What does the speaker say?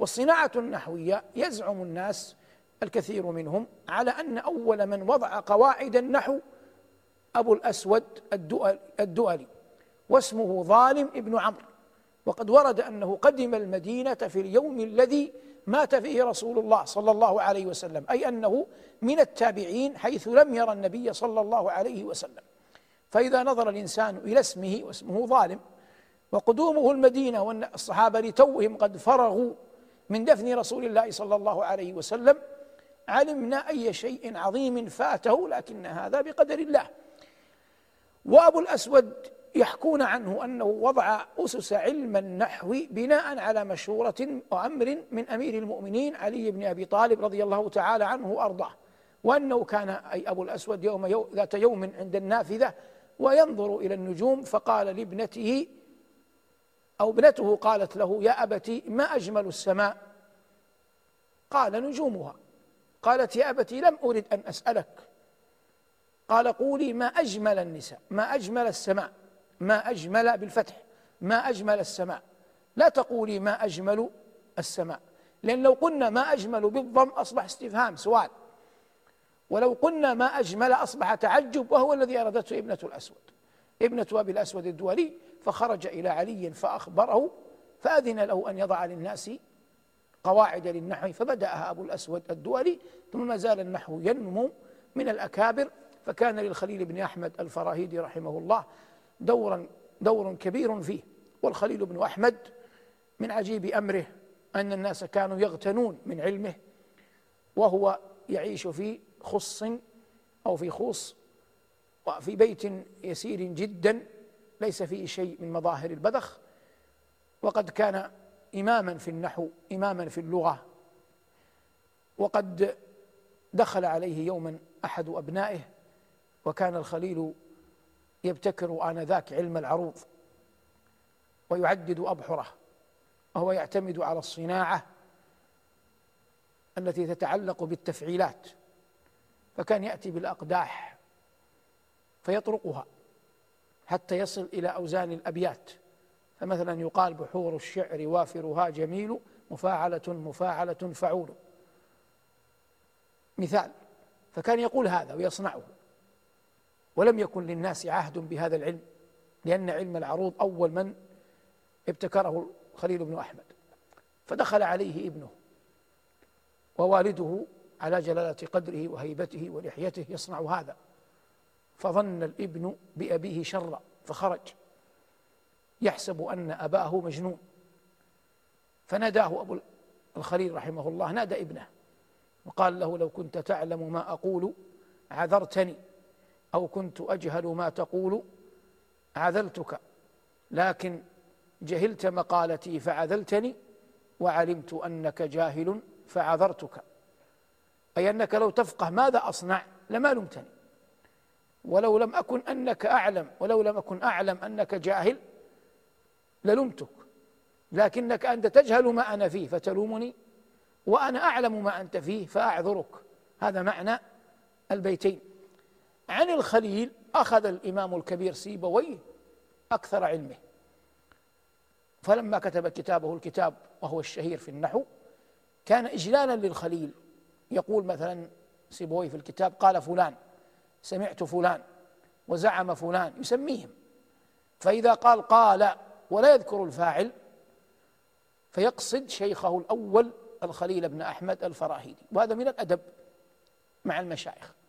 والصناعة النحوية يزعم الناس الكثير منهم على أن أول من وضع قواعد النحو أبو الأسود الدؤلي، واسمه ظالم ابن عمرو، وقد ورد أنه قدم المدينة في اليوم الذي مات فيه رسول الله صلى الله عليه وسلم، أي أنه من التابعين حيث لم يرى النبي صلى الله عليه وسلم. فإذا نظر الإنسان إلى اسمه واسمه ظالم وقدومه المدينة والصحابة لتوهم قد فرغوا من دفن رسول الله صلى الله عليه وسلم، علمنا أي شيء عظيم فاته، لكن هذا بقدر الله. وأبو الأسود يحكون عنه أنه وضع أسس علم النحو بناء على مشورة وأمر من أمير المؤمنين علي بن أبي طالب رضي الله تعالى عنه وأرضاه، وأنه كان أي أبو الأسود ذات يوم عند النافذة وينظر إلى النجوم، فقال لابنته أو ابنته قالت له: يا أبتي ما أجمل السماء؟ قال: نجومها. قالت: يا أبتي لم أرد أن أسألك. قال: قولي ما أجمل النساء، ما أجمل السماء، ما أجمل بالفتح، ما أجمل السماء، لا تقولي ما أجمل السماء، لأن لو قلنا ما أجمل بالضم أصبح استفهام سؤال، ولو قلنا ما أجمل أصبح تعجب، وهو الذي أرادته ابنة الأسود، ابنة أبي الأسود الدولي. فخرج إلى علي فأخبره، فأذن له أن يضع للناس قواعد للنحو، فبدأها أبو الأسود الدولي، ثم ما زال النحو ينمو من الأكابر. فكان للخليل بن أحمد الفراهيدي رحمه الله دور كبير فيه. والخليل بن أحمد من عجيب أمره أن الناس كانوا يغتنون من علمه، وهو يعيش في خص أو في خوص وفي بيت يسير جدا ليس فيه شيء من مظاهر البذخ، وقد كان إماما في النحو، إماما في اللغة. وقد دخل عليه يوما أحد أبنائه، وكان الخليل يبتكر آنذاك علم العروض ويعدد أبحره، وهو يعتمد على الصناعة التي تتعلق بالتفعيلات، فكان يأتي بالأقداح فيطرقها حتى يصل إلى أوزان الأبيات. فمثلا يقال: بحور الشعر وافرها جميل، مفاعلة مفاعلة فعول، مثال. فكان يقول هذا ويصنعه، ولم يكن للناس عهد بهذا العلم، لأن علم العروض أول من ابتكره خليل بن أحمد. فدخل عليه ابنه ووالده على جلالة قدره وهيبته ولحيته يصنع هذا، فظن الابن بأبيه شرا فخرج يحسب أن أباه مجنون. فناداه أبو الخليل رحمه الله، نادى ابنه وقال له: لو كنت تعلم ما أقول عذرتني، أو كنت أجهل ما تقول عذلتك، لكن جهلت مقالتي فعذلتني، وعلمت أنك جاهل فعذرتك. أي أنك لو تفقه ماذا أصنع لما لمتني، ولو لم أكن أعلم أنك جاهل للمتك، لكنك أنت تجهل ما أنا فيه فتلومني، وأنا أعلم ما أنت فيه فأعذرك. هذا معنى البيتين. عن الخليل أخذ الإمام الكبير سيبويه أكثر علمه، فلما كتب كتابه الكتاب وهو الشهير في النحو كان إجلالا للخليل. يقول مثلا سيبويه في الكتاب: قال فلان، سمعت فلان، وزعم فلان، يسميهم. فإذا قال ولا يذكر الفاعل فيقصد شيخه الأول الخليل بن أحمد الفراهيدي، وهذا من الأدب مع المشايخ.